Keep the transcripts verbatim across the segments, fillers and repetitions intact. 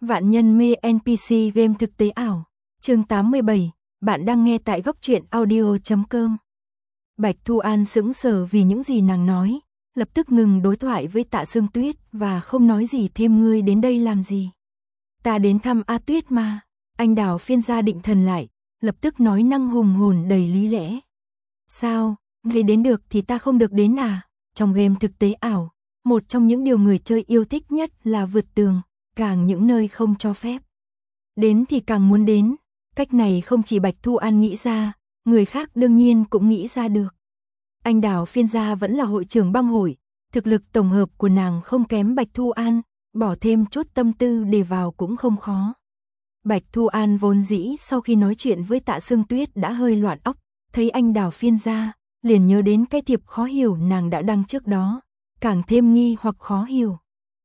Vạn nhân mê en pê xê game thực tế ảo. Chương tám mươi bảy, bạn đang nghe tại góc truyện audio chấm com. Bạch Thu An sững sờ vì những gì nàng nói, lập tức ngừng đối thoại với Tạ Sương Tuyết và không nói gì thêm. Ngươi đến đây làm gì? Ta đến thăm A Tuyết mà. Anh Đào Phiên gia định thần lại, lập tức nói năng hùng hồn đầy lý lẽ. Sao, ngươi đến được thì ta không được đến à? Trong game thực tế ảo, một trong những điều người chơi yêu thích nhất là vượt tường, càng những nơi không cho phép. Đến thì càng muốn đến, cách này không chỉ Bạch Thu An nghĩ ra, người khác đương nhiên cũng nghĩ ra được. Anh Đào Phiên gia vẫn là hội trưởng băng hội, thực lực tổng hợp của nàng không kém Bạch Thu An, bỏ thêm chút tâm tư để vào cũng không khó. Bạch Thu An vốn dĩ sau khi nói chuyện với Tạ Sương Tuyết đã hơi loạn óc, thấy anh Đào Phiên gia, liền nhớ đến cái thiệp khó hiểu nàng đã đăng trước đó, càng thêm nghi hoặc khó hiểu.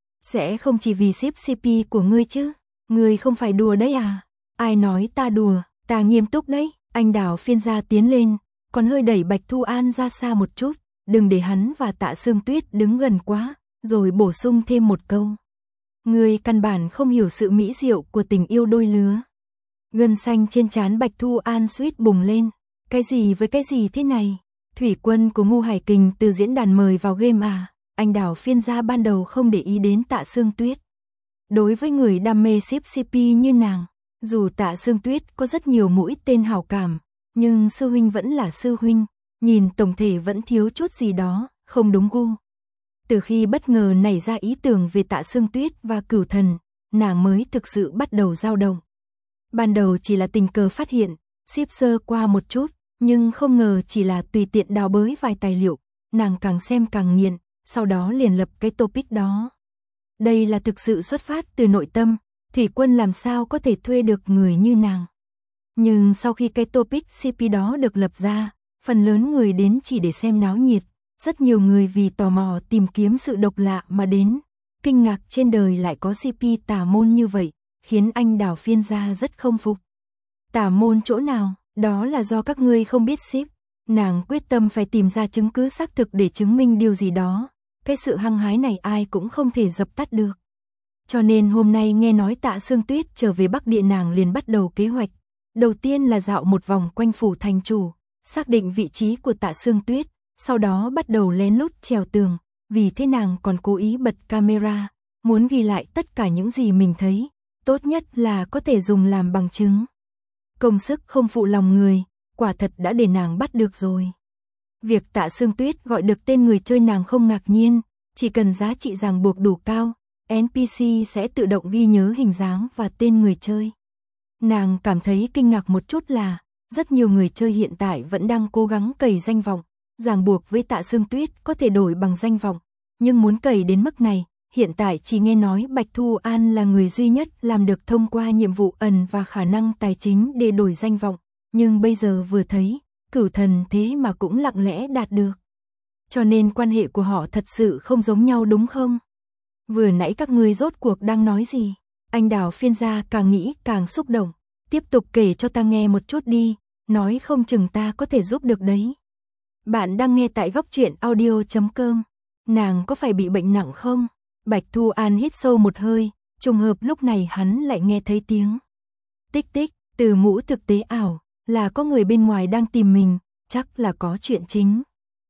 Sẽ không chỉ vì ship xê pê của ngươi chứ? Ngươi không phải đùa đấy à? Ai nói ta đùa, ta nghiêm túc đấy. Anh Đào Phiên gia tiến lên, còn hơi đẩy Bạch Thu An ra xa một chút, đừng để hắn và Tạ Sương Tuyết đứng gần quá, rồi bổ sung thêm một câu. Ngươi căn bản không hiểu sự mỹ diệu của tình yêu đôi lứa. Gân xanh trên trán Bạch Thu An suýt bùng lên. Cái gì với cái gì thế này? Thủy quân của Ngô Hải Kình từ diễn đàn mời vào game à? Anh Đào Phiên gia ban đầu không để ý đến Tạ Sương Tuyết. Đối với người đam mê ship xê pê như nàng, dù Tạ Sương Tuyết có rất nhiều mũi tên hảo cảm, nhưng sư huynh vẫn là sư huynh, nhìn tổng thể vẫn thiếu chút gì đó, không đúng gu. Từ khi bất ngờ nảy ra ý tưởng về Tạ Sương Tuyết và Cửu Thần, nàng mới thực sự bắt đầu dao động. Ban đầu chỉ là tình cờ phát hiện, ship sơ qua một chút, nhưng không ngờ chỉ là tùy tiện đào bới vài tài liệu, nàng càng xem càng nghiện, sau đó liền lập cái topic đó. Đây là thực sự xuất phát từ nội tâm, Thủy quân làm sao có thể thuê được người như nàng. Nhưng sau khi cái topic xê pê đó được lập ra, phần lớn người đến chỉ để xem náo nhiệt, rất nhiều người vì tò mò tìm kiếm sự độc lạ mà đến. Kinh ngạc trên đời lại có xê pê tà môn như vậy, khiến anh Đào Phiên gia rất không phục. Tà môn chỗ nào? Đó là do các ngươi không biết ship. Nàng quyết tâm phải tìm ra chứng cứ xác thực để chứng minh điều gì đó. Cái sự hăng hái này ai cũng không thể dập tắt được. Cho nên hôm nay nghe nói Tạ Sương Tuyết trở về Bắc Địa, nàng liền bắt đầu kế hoạch. Đầu tiên là dạo một vòng quanh phủ thành chủ, xác định vị trí của Tạ Sương Tuyết, sau đó bắt đầu lén lút trèo tường, vì thế nàng còn cố ý bật camera, muốn ghi lại tất cả những gì mình thấy, tốt nhất là có thể dùng làm bằng chứng. Công sức không phụ lòng người, quả thật đã để nàng bắt được rồi. Việc Tạ Sương Tuyết gọi được tên người chơi nàng không ngạc nhiên, chỉ cần giá trị ràng buộc đủ cao, en pê xê sẽ tự động ghi nhớ hình dáng và tên người chơi. Nàng cảm thấy kinh ngạc một chút là, rất nhiều người chơi hiện tại vẫn đang cố gắng cày danh vọng, ràng buộc với Tạ Sương Tuyết có thể đổi bằng danh vọng, nhưng muốn cày đến mức này, hiện tại chỉ nghe nói Bạch Thu An là người duy nhất làm được thông qua nhiệm vụ ẩn và khả năng tài chính để đổi danh vọng, nhưng bây giờ vừa thấy, Cửu Thần thế mà cũng lặng lẽ đạt được. Cho nên quan hệ của họ thật sự không giống nhau đúng không? Vừa nãy các ngươi rốt cuộc đang nói gì? Anh Đào Phiên gia càng nghĩ càng xúc động. Tiếp tục kể cho ta nghe một chút đi, nói không chừng ta có thể giúp được đấy. Bạn đang nghe tại góc truyện audio chấm com. Nàng có phải bị bệnh nặng không? Bạch Thu An hít sâu một hơi, trùng hợp lúc này hắn lại nghe thấy tiếng tích tích từ mũ thực tế ảo, là có người bên ngoài đang tìm mình, chắc là có chuyện chính.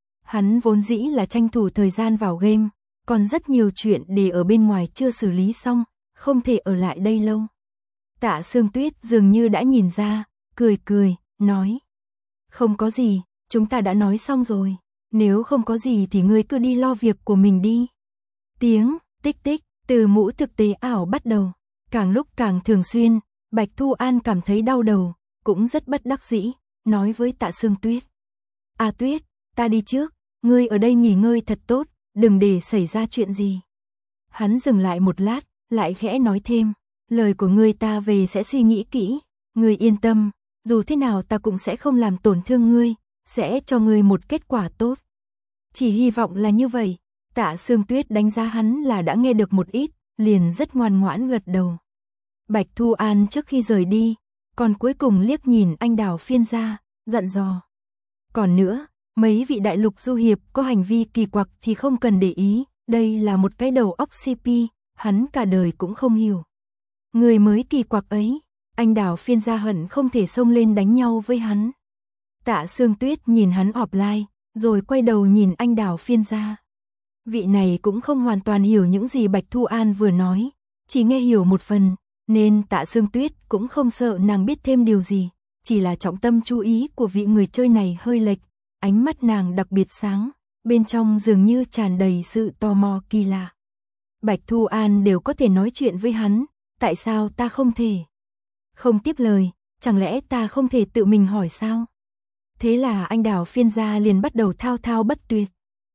Hắn vốn dĩ là tranh thủ thời gian vào game, còn rất nhiều chuyện để ở bên ngoài chưa xử lý xong, không thể ở lại đây lâu. Tạ Sương Tuyết dường như đã nhìn ra, cười cười, nói. Không có gì, chúng ta đã nói xong rồi, nếu không có gì thì ngươi cứ đi lo việc của mình đi. Tiếng tích tích từ mũ thực tế ảo bắt đầu, càng lúc càng thường xuyên, Bạch Thu An cảm thấy đau đầu, cũng rất bất đắc dĩ, nói với Tạ Sương Tuyết. À Tuyết, ta đi trước, ngươi ở đây nghỉ ngơi thật tốt, đừng để xảy ra chuyện gì. Hắn dừng lại một lát, lại khẽ nói thêm, lời của ngươi ta về sẽ suy nghĩ kỹ, ngươi yên tâm, dù thế nào ta cũng sẽ không làm tổn thương ngươi, sẽ cho ngươi một kết quả tốt. Chỉ hy vọng là như vậy. Tạ Sương Tuyết đánh giá hắn là đã nghe được một ít, liền rất ngoan ngoãn gật đầu. Bạch Thu An trước khi rời đi, còn cuối cùng liếc nhìn anh Đào Phiên gia, dặn dò. Còn nữa, mấy vị đại lục du hiệp có hành vi kỳ quặc thì không cần để ý, đây là một cái đầu óc xê pê, hắn cả đời cũng không hiểu. Người mới kỳ quặc ấy, anh Đào Phiên gia hận không thể xông lên đánh nhau với hắn. Tạ Sương Tuyết nhìn hắn ọp lai, rồi quay đầu nhìn anh Đào Phiên gia. Vị này cũng không hoàn toàn hiểu những gì Bạch Thu An vừa nói, chỉ nghe hiểu một phần, nên Tạ Sương Tuyết cũng không sợ nàng biết thêm điều gì, chỉ là trọng tâm chú ý của vị người chơi này hơi lệch, ánh mắt nàng đặc biệt sáng, bên trong dường như tràn đầy sự tò mò kỳ lạ. Bạch Thu An đều có thể nói chuyện với hắn, tại sao ta không thể? Không tiếp lời, chẳng lẽ ta không thể tự mình hỏi sao? Thế là anh Đào Phiên gia liền bắt đầu thao thao bất tuyệt.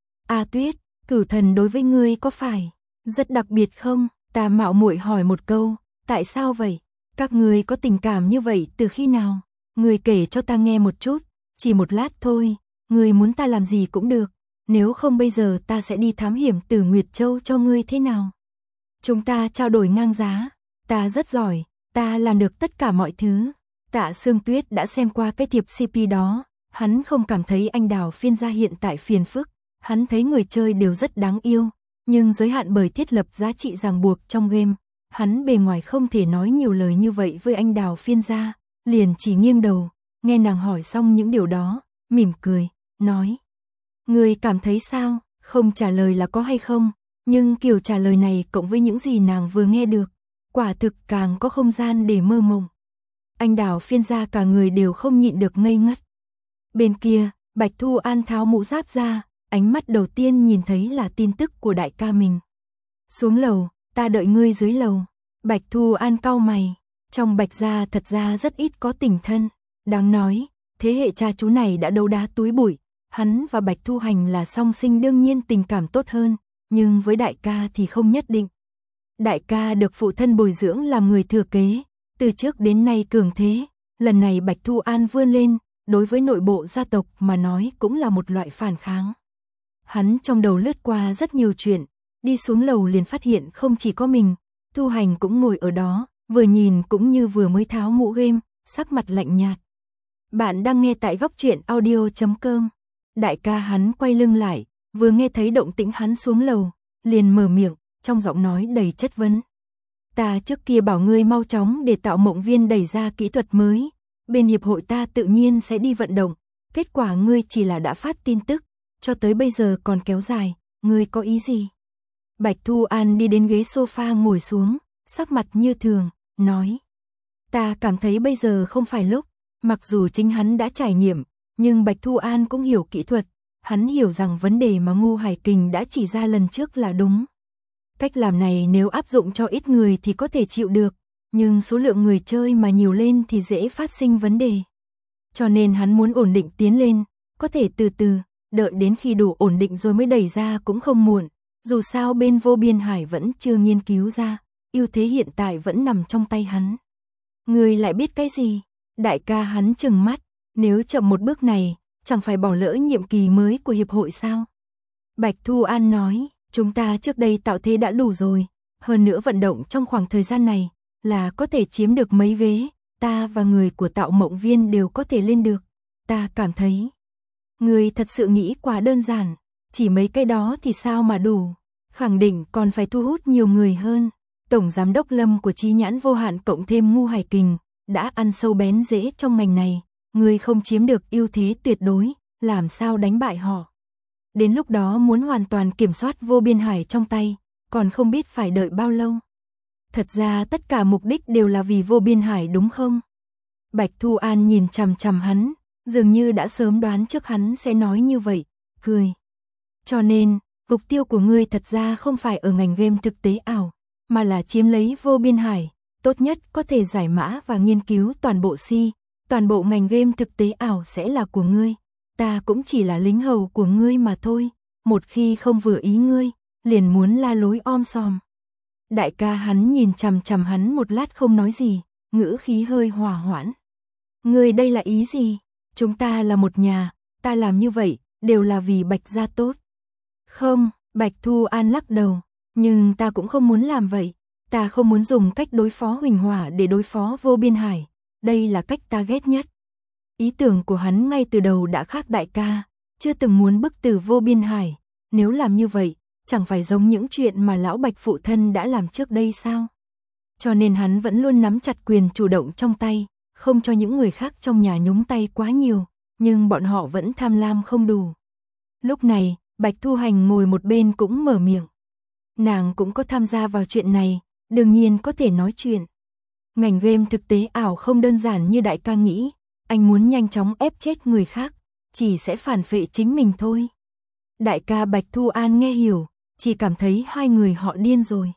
A Tuyết, cửu thần đối với ngươi có phải rất đặc biệt không? Ta mạo muội hỏi một câu, tại sao vậy? Các ngươi có tình cảm như vậy từ khi nào? Ngươi kể cho ta nghe một chút, chỉ một lát thôi, ngươi muốn ta làm gì cũng được, nếu không bây giờ ta sẽ đi thám hiểm từ Nguyệt Châu cho ngươi thế nào? Chúng ta trao đổi ngang giá, ta rất giỏi, ta làm được tất cả mọi thứ. Tạ Sương Tuyết đã xem qua cái thiệp xê pê đó, hắn không cảm thấy anh Đào Phiên gia hiện tại phiền phức, hắn thấy người chơi đều rất đáng yêu, nhưng giới hạn bởi thiết lập giá trị ràng buộc trong game, hắn bề ngoài không thể nói nhiều lời như vậy với anh Đào Phiên gia, liền chỉ nghiêng đầu, nghe nàng hỏi xong những điều đó, mỉm cười, nói. Người cảm thấy sao? Không trả lời là có hay không, nhưng kiểu trả lời này cộng với những gì nàng vừa nghe được, quả thực càng có không gian để mơ mộng. Anh Đào Phiên gia cả người đều không nhịn được ngây ngất. Bên kia, Bạch Thu An tháo mũ giáp ra, ánh mắt đầu tiên nhìn thấy là tin tức của đại ca mình. Xuống lầu, ta đợi ngươi dưới lầu. Bạch Thu An cau mày, trong Bạch gia thật ra rất ít có tình thân, đáng nói, thế hệ cha chú này đã đấu đá túi bụi, hắn và Bạch Thu Hành là song sinh đương nhiên tình cảm tốt hơn, nhưng với đại ca thì không nhất định. Đại ca được phụ thân bồi dưỡng làm người thừa kế, từ trước đến nay cường thế, lần này Bạch Thu An vươn lên, đối với nội bộ gia tộc mà nói cũng là một loại phản kháng. Hắn trong đầu lướt qua rất nhiều chuyện, đi xuống lầu liền phát hiện không chỉ có mình, Thu Hành cũng ngồi ở đó, vừa nhìn cũng như vừa mới tháo mũ game, sắc mặt lạnh nhạt. Bạn đang nghe tại góc truyện audio chấm com. Đại ca hắn quay lưng lại, vừa nghe thấy động tĩnh hắn xuống lầu, liền mở miệng, trong giọng nói đầy chất vấn. Ta trước kia bảo ngươi mau chóng để Tạo Mộng Viên đẩy ra kỹ thuật mới, bên hiệp hội ta tự nhiên sẽ đi vận động, kết quả ngươi chỉ là đã phát tin tức, cho tới bây giờ còn kéo dài, ngươi có ý gì? Bạch Thu An đi đến ghế sofa ngồi xuống, sắc mặt như thường, nói. Ta cảm thấy bây giờ không phải lúc, mặc dù chính hắn đã trải nghiệm, nhưng Bạch Thu An cũng hiểu kỹ thuật, hắn hiểu rằng vấn đề mà Ngô Hải Kình đã chỉ ra lần trước là đúng. Cách làm này nếu áp dụng cho ít người thì có thể chịu được, nhưng số lượng người chơi mà nhiều lên thì dễ phát sinh vấn đề. Cho nên hắn muốn ổn định tiến lên, có thể từ từ, đợi đến khi đủ ổn định rồi mới đẩy ra cũng không muộn. Dù sao bên Vô Biên Hải vẫn chưa nghiên cứu ra, ưu thế hiện tại vẫn nằm trong tay hắn. Người lại biết cái gì? Đại ca hắn trừng mắt, nếu chậm một bước này, chẳng phải bỏ lỡ nhiệm kỳ mới của hiệp hội sao? Bạch Thu An nói, chúng ta trước đây tạo thế đã đủ rồi, hơn nữa vận động trong khoảng thời gian này, là có thể chiếm được mấy ghế, ta và người của Tạo Mộng Viên đều có thể lên được. Ta cảm thấy, người thật sự nghĩ quá đơn giản, chỉ mấy cái đó thì sao mà đủ, khẳng định còn phải thu hút nhiều người hơn. Tổng giám đốc Lâm của Chí Nhãn Vô Hạn cộng thêm Ngô Hải Kình, đã ăn sâu bén rễ trong ngành này, người không chiếm được ưu thế tuyệt đối, làm sao đánh bại họ. Đến lúc đó muốn hoàn toàn kiểm soát Vô Biên Hải trong tay, còn không biết phải đợi bao lâu. Thật ra tất cả mục đích đều là vì Vô Biên Hải đúng không? Bạch Thu An nhìn chằm chằm hắn, dường như đã sớm đoán trước hắn sẽ nói như vậy, cười. Cho nên, mục tiêu của ngươi thật ra không phải ở ngành game thực tế ảo, mà là chiếm lấy Vô Biên Hải, tốt nhất có thể giải mã và nghiên cứu toàn bộ si, toàn bộ ngành game thực tế ảo sẽ là của ngươi. Ta cũng chỉ là lính hầu của ngươi mà thôi, một khi không vừa ý ngươi, liền muốn la lối om sòm. Đại ca hắn nhìn chằm chằm hắn một lát không nói gì, ngữ khí hơi hòa hoãn. Ngươi đây là ý gì? Chúng ta là một nhà, ta làm như vậy, đều là vì Bạch gia tốt. Không, Bạch Thu An lắc đầu, nhưng ta cũng không muốn làm vậy, ta không muốn dùng cách đối phó Huỳnh Hỏa để đối phó Vô Biên Hải, đây là cách ta ghét nhất. Ý tưởng của hắn ngay từ đầu đã khác đại ca, chưa từng muốn bức tử Vô Biên Hải, nếu làm như vậy, chẳng phải giống những chuyện mà lão Bạch phụ thân đã làm trước đây sao? cho nên hắn vẫn luôn nắm chặt quyền chủ động trong tay, không cho những người khác trong nhà nhúng tay quá nhiều, nhưng bọn họ vẫn tham lam không đủ. Lúc này, Bạch Thu Hành ngồi một bên cũng mở miệng. Nàng cũng có tham gia vào chuyện này, đương nhiên có thể nói chuyện. Ngành game thực tế ảo không đơn giản như đại ca nghĩ, anh muốn nhanh chóng ép chết người khác, chỉ sẽ phản phệ chính mình thôi. Đại ca Bạch Thu An nghe hiểu, chỉ cảm thấy hai người họ điên rồi.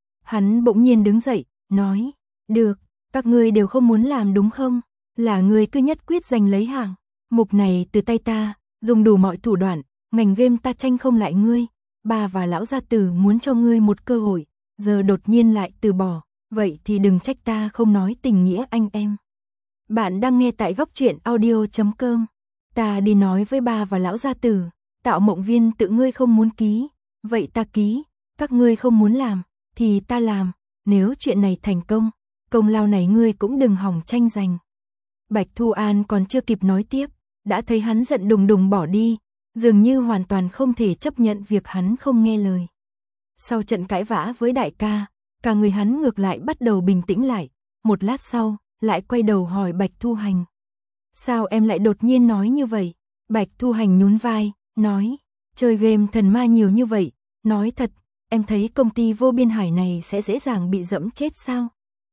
Hắn bỗng nhiên đứng dậy, nói, được, các ngươi đều không muốn làm đúng không? Là ngươi cứ nhất quyết giành lấy hàng. Mục này từ tay ta, dùng đủ mọi thủ đoạn, ngành game ta tranh không lại ngươi. Bà và lão gia tử muốn cho ngươi một cơ hội, giờ đột nhiên lại từ bỏ, vậy thì đừng trách ta không nói tình nghĩa anh em. Bạn đang nghe tại góc truyện audio chấm com. Ta đi nói với bà và lão gia tử, Tạo Mộng Viên tự ngươi không muốn ký, vậy ta ký, các ngươi không muốn làm, thì ta làm, nếu chuyện này thành công, công lao này ngươi cũng đừng hòng tranh giành. Bạch Thu An còn chưa kịp nói tiếp, đã thấy hắn giận đùng đùng bỏ đi, dường như hoàn toàn không thể chấp nhận việc hắn không nghe lời. Sau trận cãi vã với đại ca, cả người hắn ngược lại bắt đầu bình tĩnh lại, một lát sau, lại quay đầu hỏi Bạch Thu Hành. Sao em lại đột nhiên nói như vậy? Bạch Thu Hành nhún vai, nói, chơi game thần ma nhiều như vậy, nói thật, em thấy công ty Vô Biên Hải này sẽ dễ dàng bị dẫm chết sao?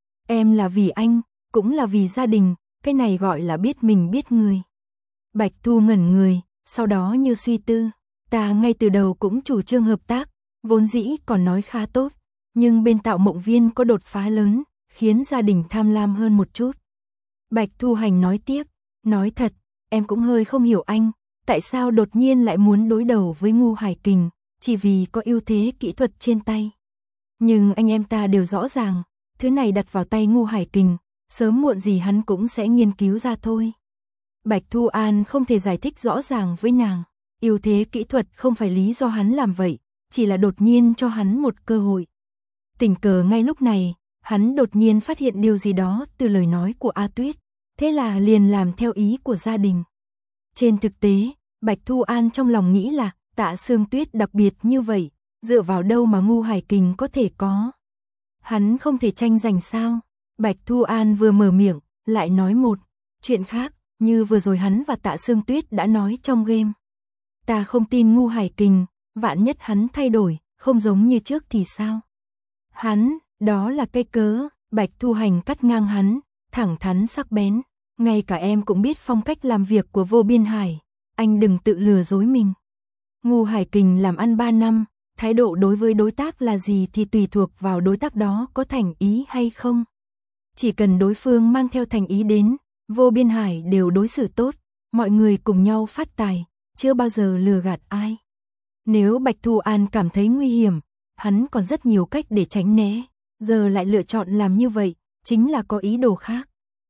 Em là vì anh, cũng là vì gia đình, cái này gọi là biết mình biết người. Bạch Thu ngẩn người, sau đó như suy tư, ta ngay từ đầu cũng chủ trương hợp tác, vốn dĩ còn nói khá tốt, nhưng bên Tạo Mộng Viên có đột phá lớn, khiến gia đình tham lam hơn một chút. Bạch Thu Hành nói tiếp, nói thật, em cũng hơi không hiểu anh, tại sao đột nhiên lại muốn đối đầu với Ngu Hải Kình, chỉ vì có ưu thế kỹ thuật trên tay. Nhưng anh em ta đều rõ ràng, thứ này đặt vào tay Ngu Hải Kình, sớm muộn gì hắn cũng sẽ nghiên cứu ra thôi. Bạch Thu An không thể giải thích rõ ràng với nàng, ưu thế kỹ thuật không phải lý do hắn làm vậy, chỉ là đột nhiên cho hắn một cơ hội. Tình cờ ngay lúc này, hắn đột nhiên phát hiện điều gì đó từ lời nói của A Tuyết, thế là liền làm theo ý của gia đình. Trên thực tế, Bạch Thu An trong lòng nghĩ là Tạ Sương Tuyết đặc biệt như vậy, dựa vào đâu mà Ngu Hải Kình có thể có. Hắn không thể tranh giành sao? Bạch Thu An vừa mở miệng, lại nói một chuyện khác, như vừa rồi hắn và Tạ Sương Tuyết đã nói trong game. Ta không tin Ngu Hải Kình, vạn nhất hắn thay đổi, không giống như trước thì sao? Hắn, đó là cái cớ, Bạch Thu Hành cắt ngang hắn, thẳng thắn sắc bén. Ngay cả em cũng biết phong cách làm việc của Vô Biên Hải, anh đừng tự lừa dối mình. Ngu Hải Kình làm ăn ba năm, thái độ đối với đối tác là gì thì tùy thuộc vào đối tác đó có thành ý hay không. Chỉ cần đối phương mang theo thành ý đến, Vô Biên Hải đều đối xử tốt, mọi người cùng nhau phát tài, chưa bao giờ lừa gạt ai. Nếu Bạch Thu An cảm thấy nguy hiểm, hắn còn rất nhiều cách để tránh né, giờ lại lựa chọn làm như vậy, chính là có ý đồ khác.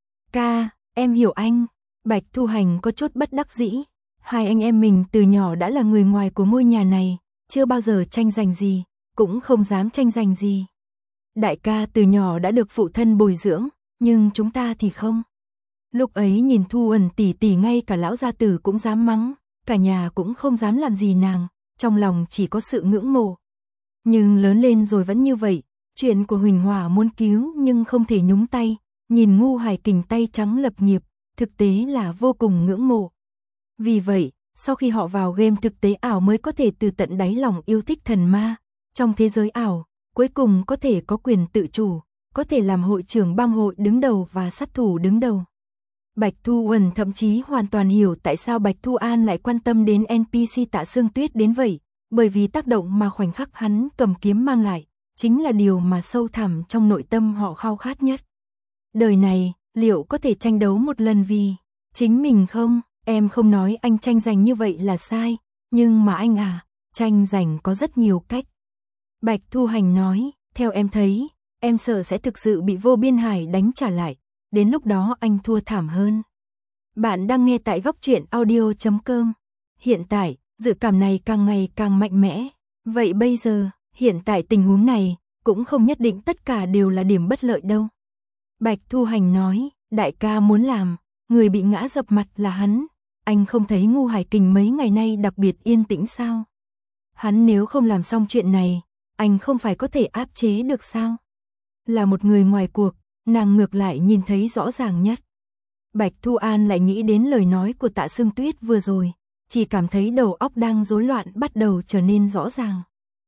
Ca, em hiểu anh. Bạch Thu Hành có chút bất đắc dĩ. Hai anh em mình từ nhỏ đã là người ngoài của ngôi nhà này, chưa bao giờ tranh giành gì, cũng không dám tranh giành gì. Đại ca từ nhỏ đã được phụ thân bồi dưỡng, nhưng chúng ta thì không. Lúc ấy nhìn Thu Ẩn tỷ tỷ ngay cả lão gia tử cũng dám mắng, cả nhà cũng không dám làm gì nàng, trong lòng chỉ có sự ngưỡng mộ. Nhưng lớn lên rồi vẫn như vậy, chuyện của Huỳnh Hỏa muốn cứu nhưng không thể nhúng tay, nhìn Ngu Hải Kình tay trắng lập nghiệp, thực tế là vô cùng ngưỡng mộ. Vì vậy, sau khi họ vào game thực tế ảo mới có thể từ tận đáy lòng yêu thích thần ma, trong thế giới ảo, cuối cùng có thể có quyền tự chủ, có thể làm hội trưởng bang hội đứng đầu và sát thủ đứng đầu. Bạch Thu Uẩn thậm chí hoàn toàn hiểu tại sao Bạch Thu An lại quan tâm đến en pê xê Tạ Sương Tuyết đến vậy, bởi vì tác động mà khoảnh khắc hắn cầm kiếm mang lại, chính là điều mà sâu thẳm trong nội tâm họ khao khát nhất. Đời này, liệu có thể tranh đấu một lần vì chính mình không? Em không nói anh tranh giành như vậy là sai, nhưng mà anh à, tranh giành có rất nhiều cách. Bạch Thu Hành nói, theo em thấy, em sợ sẽ thực sự bị Vô Biên Hải đánh trả lại, đến lúc đó anh thua thảm hơn. Bạn đang nghe tại góc truyện audio chấm com. Hiện tại, dự cảm này càng ngày càng mạnh mẽ. Vậy bây giờ, hiện tại tình huống này, cũng không nhất định tất cả đều là điểm bất lợi đâu. Bạch Thu Hành nói, đại ca muốn làm, người bị ngã dập mặt là hắn. Anh không thấy Ngu Hải Kình mấy ngày nay đặc biệt yên tĩnh sao? Hắn nếu không làm xong chuyện này, anh không phải có thể áp chế được sao? Là một người ngoài cuộc, nàng ngược lại nhìn thấy rõ ràng nhất. Bạch Thu An lại nghĩ đến lời nói của Tạ Sương Tuyết vừa rồi, chỉ cảm thấy đầu óc đang rối loạn bắt đầu trở nên rõ ràng.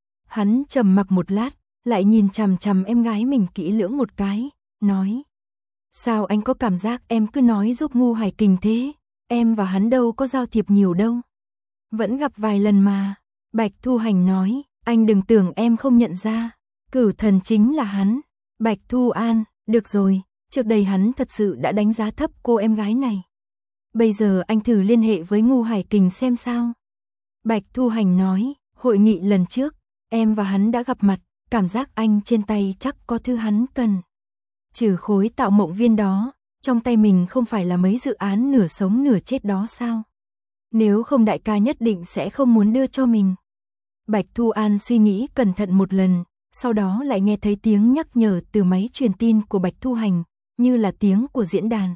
Hắn trầm mặc một lát, lại nhìn chằm chằm em gái mình kỹ lưỡng một cái, nói: sao anh có cảm giác em cứ nói giúp Ngu Hải Kình thế, em và hắn đâu có giao thiệp nhiều đâu. Vẫn gặp vài lần mà. Bạch Thu Hành nói: anh đừng tưởng em không nhận ra, Cửu Thần chính là hắn. Bạch Thu An: được rồi, trước đây hắn thật sự đã đánh giá thấp cô em gái này. Bây giờ anh thử liên hệ với Ngu Hải Kình xem sao. Bạch Thu Hành nói: hội nghị lần trước, em và hắn đã gặp mặt, cảm giác anh trên tay chắc có thứ hắn cần. Trừ khối tạo mộng viên đó, trong tay mình không phải là mấy dự án nửa sống nửa chết đó sao? Nếu không đại ca nhất định sẽ không muốn đưa cho mình. Bạch Thu An suy nghĩ cẩn thận một lần, sau đó lại nghe thấy tiếng nhắc nhở từ máy truyền tin của Bạch Thu Hành, như là tiếng của diễn đàn.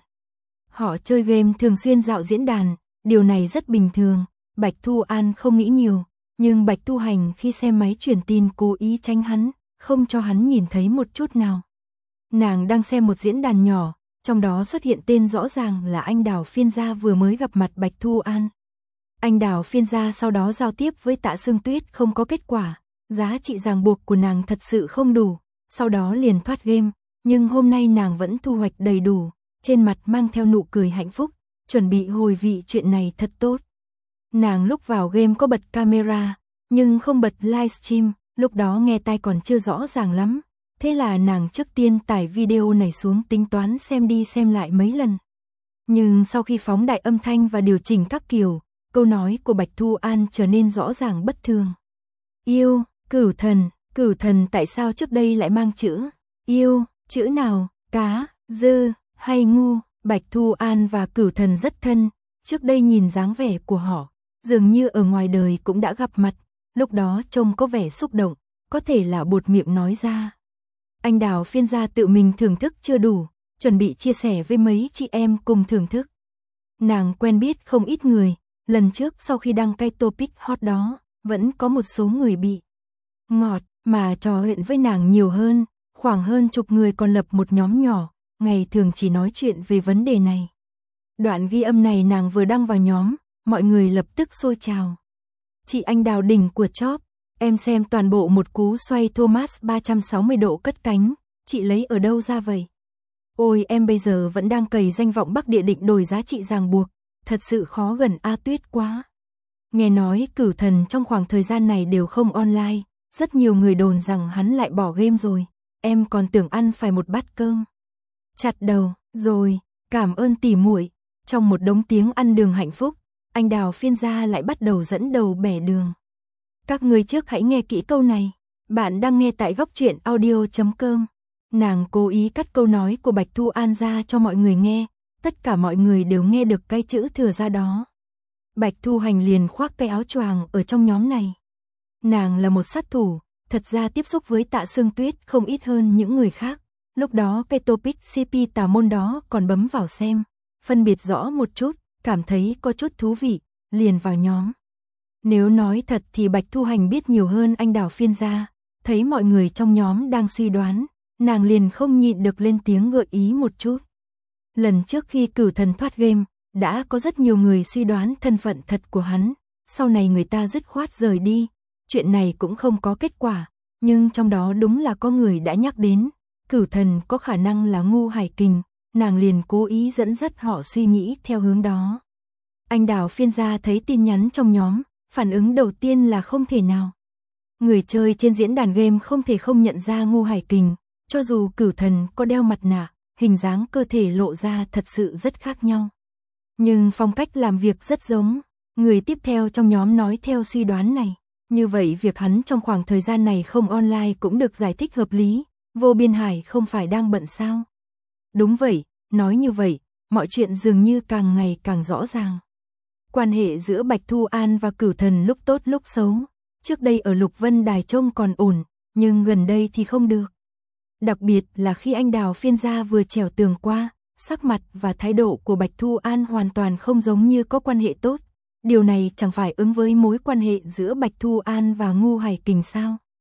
Họ chơi game thường xuyên dạo diễn đàn, điều này rất bình thường, Bạch Thu An không nghĩ nhiều, nhưng Bạch Thu Hành khi xem máy truyền tin cố ý tránh hắn, không cho hắn nhìn thấy một chút nào. Nàng đang xem một diễn đàn nhỏ, trong đó xuất hiện tên rõ ràng là anh Đào Phiên Gia vừa mới gặp mặt Bạch Thu An. Anh Đào Phiên Gia sau đó giao tiếp với Tạ Sương Tuyết không có kết quả, giá trị ràng buộc của nàng thật sự không đủ, sau đó liền thoát game, nhưng hôm nay nàng vẫn thu hoạch đầy đủ, trên mặt mang theo nụ cười hạnh phúc, chuẩn bị hồi vị chuyện này thật tốt. Nàng lúc vào game có bật camera, nhưng không bật livestream, lúc đó nghe tai còn chưa rõ ràng lắm. Thế là nàng trước tiên tải video này xuống tính toán xem đi xem lại mấy lần. Nhưng sau khi phóng đại âm thanh và điều chỉnh các kiểu, câu nói của Bạch Thu An trở nên rõ ràng bất thường. Yêu, Cửu Thần, Cửu Thần tại sao trước đây lại mang chữ yêu, chữ nào, cá, dư, hay ngu? Bạch Thu An và Cửu Thần rất thân, trước đây nhìn dáng vẻ của họ, dường như ở ngoài đời cũng đã gặp mặt, lúc đó trông có vẻ xúc động, có thể là buột miệng nói ra. Anh Đào Phiên Gia tự mình thưởng thức chưa đủ, chuẩn bị chia sẻ với mấy chị em cùng thưởng thức. Nàng quen biết không ít người, lần trước sau khi đăng cái topic hot đó, vẫn có một số người bị ngọt, mà trò chuyện với nàng nhiều hơn, khoảng hơn chục người còn lập một nhóm nhỏ, ngày thường chỉ nói chuyện về vấn đề này. Đoạn ghi âm này nàng vừa đăng vào nhóm, mọi người lập tức xôi trào. Chị anh Đào đỉnh của chóp, em xem toàn bộ một cú xoay Thomas ba trăm sáu mươi độ cất cánh, chị lấy ở đâu ra vậy? Ôi em bây giờ vẫn đang cày danh vọng Bắc Địa định đổi giá trị ràng buộc, thật sự khó gần A Tuyết quá. Nghe nói Cửu Thần trong khoảng thời gian này đều không online, rất nhiều người đồn rằng hắn lại bỏ game rồi, em còn tưởng ăn phải một bát cơm. Chặt đầu, rồi, cảm ơn tỉ muội. Trong một đống tiếng ăn đường hạnh phúc, anh Đào Phiên Gia lại bắt đầu dẫn đầu bẻ đường. Các người trước hãy nghe kỹ câu này, bạn đang nghe tại góc truyện audio chấm com. Nàng cố ý cắt câu nói của Bạch Thu An ra cho mọi người nghe, tất cả mọi người đều nghe được cái chữ thừa ra đó. Bạch Thu Hành liền khoác cái áo choàng ở trong nhóm này. Nàng là một sát thủ, thật ra tiếp xúc với Tạ Sương Tuyết không ít hơn những người khác. Lúc đó cái topic xê pê tà môn đó còn bấm vào xem, phân biệt rõ một chút, cảm thấy có chút thú vị, liền vào nhóm. Nếu nói thật thì Bạch Thu Hành biết nhiều hơn anh Đào Phiên Gia, thấy mọi người trong nhóm đang suy đoán, nàng liền không nhịn được lên tiếng gợi ý một chút. Lần trước khi Cửu Thần thoát game, đã có rất nhiều người suy đoán thân phận thật của hắn, sau này người ta dứt khoát rời đi, chuyện này cũng không có kết quả, nhưng trong đó đúng là có người đã nhắc đến, Cửu Thần có khả năng là Ngu Hải Kình, nàng liền cố ý dẫn dắt họ suy nghĩ theo hướng đó. Anh Đào Phiên Gia thấy tin nhắn trong nhóm, phản ứng đầu tiên là không thể nào. Người chơi trên diễn đàn game không thể không nhận ra Ngu Hải Kình, cho dù Cửu Thần có đeo mặt nạ, hình dáng cơ thể lộ ra thật sự rất khác nhau. Nhưng phong cách làm việc rất giống, người tiếp theo trong nhóm nói theo suy đoán này. Như vậy việc hắn trong khoảng thời gian này không online cũng được giải thích hợp lý, Vô Biên Hải không phải đang bận sao? Đúng vậy, nói như vậy, mọi chuyện dường như càng ngày càng rõ ràng. Quan hệ giữa Bạch Thu An và Cửu Thần lúc tốt lúc xấu, trước đây ở Lục Vân Đài trông còn ổn, nhưng gần đây thì không được. Đặc biệt là khi anh Đào Phiên Gia vừa trèo tường qua, sắc mặt và thái độ của Bạch Thu An hoàn toàn không giống như có quan hệ tốt. Điều này chẳng phải ứng với mối quan hệ giữa Bạch Thu An và Ngu Hải Kình sao?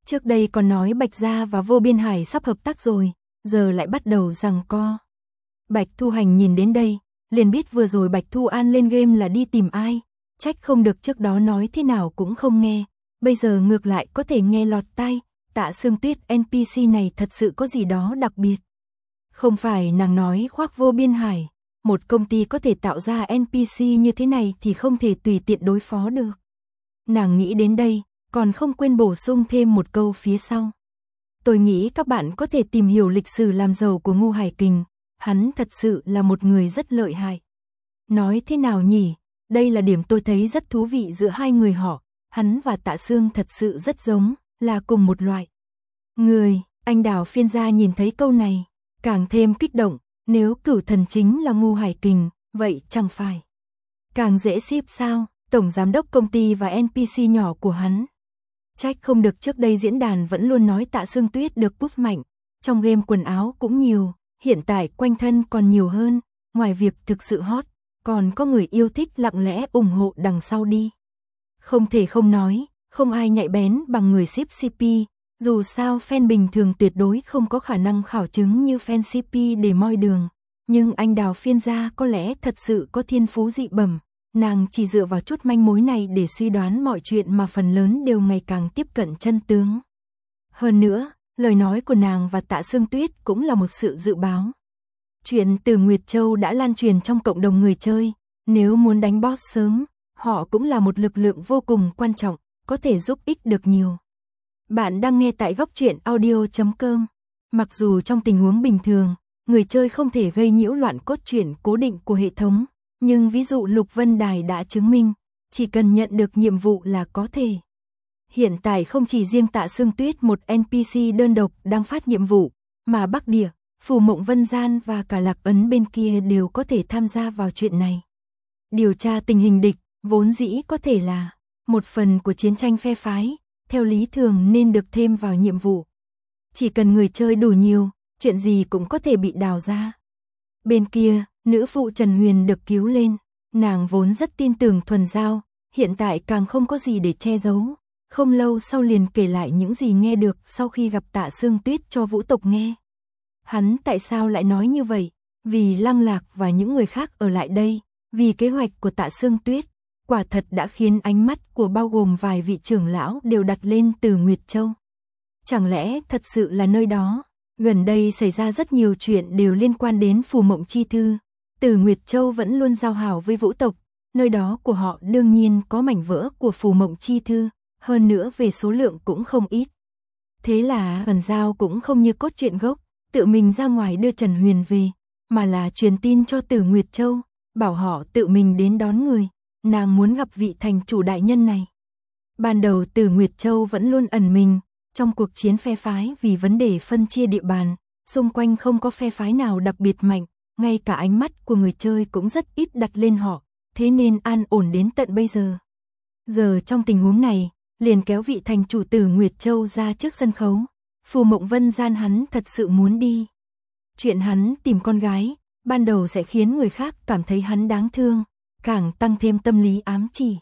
Trước đây còn nói Bạch Gia và Vô Biên Hải sắp hợp tác rồi, giờ lại bắt đầu giằng co. Bạch Thu Hành nhìn đến đây, liền biết vừa rồi Bạch Thu An lên game là đi tìm ai, trách không được trước đó nói thế nào cũng không nghe, bây giờ ngược lại có thể nghe lọt tai, Tạ Sương Tuyết en pê xê này thật sự có gì đó đặc biệt. Không phải nàng nói khoác Vô Biên Hải, một công ty có thể tạo ra en pê xê như thế này thì không thể tùy tiện đối phó được. Nàng nghĩ đến đây, còn không quên bổ sung thêm một câu phía sau. Tôi nghĩ các bạn có thể tìm hiểu lịch sử làm giàu của Ngô Hải Kình, hắn thật sự là một người rất lợi hại. Nói thế nào nhỉ, đây là điểm tôi thấy rất thú vị giữa hai người họ, hắn và Tạ Sương thật sự rất giống, là cùng một loại. Người, anh Đào Phiên Gia nhìn thấy câu này, càng thêm kích động, nếu cửu thần chính là Ngô Hải Kình, vậy chẳng phải càng dễ ship sao, tổng giám đốc công ty và en pê xê nhỏ của hắn. Trách không được trước đây diễn đàn vẫn luôn nói Tạ Sương Tuyết được push mạnh, trong game quần áo cũng nhiều, hiện tại quanh thân còn nhiều hơn, ngoài việc thực sự hot, còn có người yêu thích lặng lẽ ủng hộ đằng sau đi. Không thể không nói, không ai nhạy bén bằng người ship xê pê, dù sao fan bình thường tuyệt đối không có khả năng khảo chứng như fan xê pê để moi đường, nhưng anh Đào Phiên Gia có lẽ thật sự có thiên phú dị bẩm. Nàng chỉ dựa vào chút manh mối này để suy đoán mọi chuyện mà phần lớn đều ngày càng tiếp cận chân tướng. Hơn nữa, lời nói của nàng và Tạ Sương Tuyết cũng là một sự dự báo. Chuyện từ Nguyệt Châu đã lan truyền trong cộng đồng người chơi, nếu muốn đánh boss sớm, họ cũng là một lực lượng vô cùng quan trọng, có thể giúp ích được nhiều. Bạn đang nghe tại góc truyện audio chấm com. Mặc dù trong tình huống bình thường, người chơi không thể gây nhiễu loạn cốt truyện cố định của hệ thống, nhưng ví dụ Lục Vân Đài đã chứng minh, chỉ cần nhận được nhiệm vụ là có thể. Hiện tại không chỉ riêng Tạ Sương Tuyết một en pê xê đơn độc đang phát nhiệm vụ, mà Bắc Địa, Phù Mộng Vân Gian và cả Lạc Ấn bên kia đều có thể tham gia vào chuyện này. Điều tra tình hình địch, vốn dĩ có thể là một phần của chiến tranh phe phái, theo lý thường nên được thêm vào nhiệm vụ. Chỉ cần người chơi đủ nhiều, chuyện gì cũng có thể bị đào ra. Bên kia, nữ phụ Trần Huyền được cứu lên, nàng vốn rất tin tưởng Thuần Giao, hiện tại càng không có gì để che giấu, không lâu sau liền kể lại những gì nghe được sau khi gặp Tạ Sương Tuyết cho Vũ Tộc nghe. Hắn tại sao lại nói như vậy? Vì Lăng Lạc và những người khác ở lại đây, vì kế hoạch của Tạ Sương Tuyết, quả thật đã khiến ánh mắt của bao gồm vài vị trưởng lão đều đặt lên Từ Nguyệt Châu. Chẳng lẽ thật sự là nơi đó? Gần đây xảy ra rất nhiều chuyện đều liên quan đến Phù Mộng Chi Thư. Từ Nguyệt Châu vẫn luôn giao hảo với Vũ Tộc, nơi đó của họ đương nhiên có mảnh vỡ của Phù Mộng Chi Thư, hơn nữa về số lượng cũng không ít. Thế là Thuần Giao cũng không như cốt truyện gốc, tự mình ra ngoài đưa Trần Huyền về, mà là truyền tin cho Từ Nguyệt Châu, bảo họ tự mình đến đón người, nàng muốn gặp vị thành chủ đại nhân này. Ban đầu Từ Nguyệt Châu vẫn luôn ẩn mình, trong cuộc chiến phe phái vì vấn đề phân chia địa bàn, xung quanh không có phe phái nào đặc biệt mạnh, ngay cả ánh mắt của người chơi cũng rất ít đặt lên họ, thế nên an ổn đến tận bây giờ. Giờ trong tình huống này, liền kéo vị thành chủ Từ Nguyệt Châu ra trước sân khấu, Phù Mộng Vân Gian hắn thật sự muốn đi. Chuyện hắn tìm con gái, ban đầu sẽ khiến người khác cảm thấy hắn đáng thương, càng tăng thêm tâm lý ám chỉ.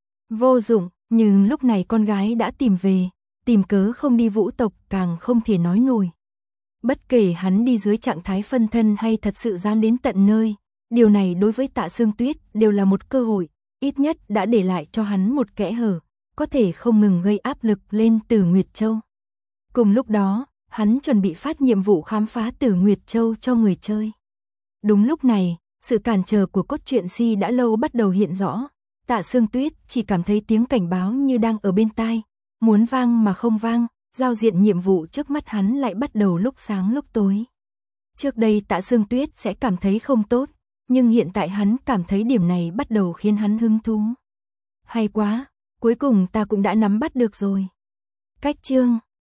Vô dụng, nhưng lúc này con gái đã tìm về, tìm cớ không đi Vũ Tộc càng không thể nói nổi. Bất kể hắn đi dưới trạng thái phân thân hay thật sự dám đến tận nơi, điều này đối với Tạ Sương Tuyết đều là một cơ hội, ít nhất đã để lại cho hắn một kẽ hở, có thể không ngừng gây áp lực lên Từ Nguyệt Châu. Cùng lúc đó, hắn chuẩn bị phát nhiệm vụ khám phá Từ Nguyệt Châu cho người chơi. Đúng lúc này, sự cản trở của cốt truyện si đã lâu bắt đầu hiện rõ, Tạ Sương Tuyết chỉ cảm thấy tiếng cảnh báo như đang ở bên tai, muốn vang mà không vang, giao diện nhiệm vụ trước mắt hắn lại bắt đầu lúc sáng lúc tối. Trước đây Tạ Sương Tuyết sẽ cảm thấy không tốt, nhưng hiện tại hắn cảm thấy điểm này bắt đầu khiến hắn hứng thú. Hay quá, cuối cùng ta cũng đã nắm bắt được rồi. Cách chương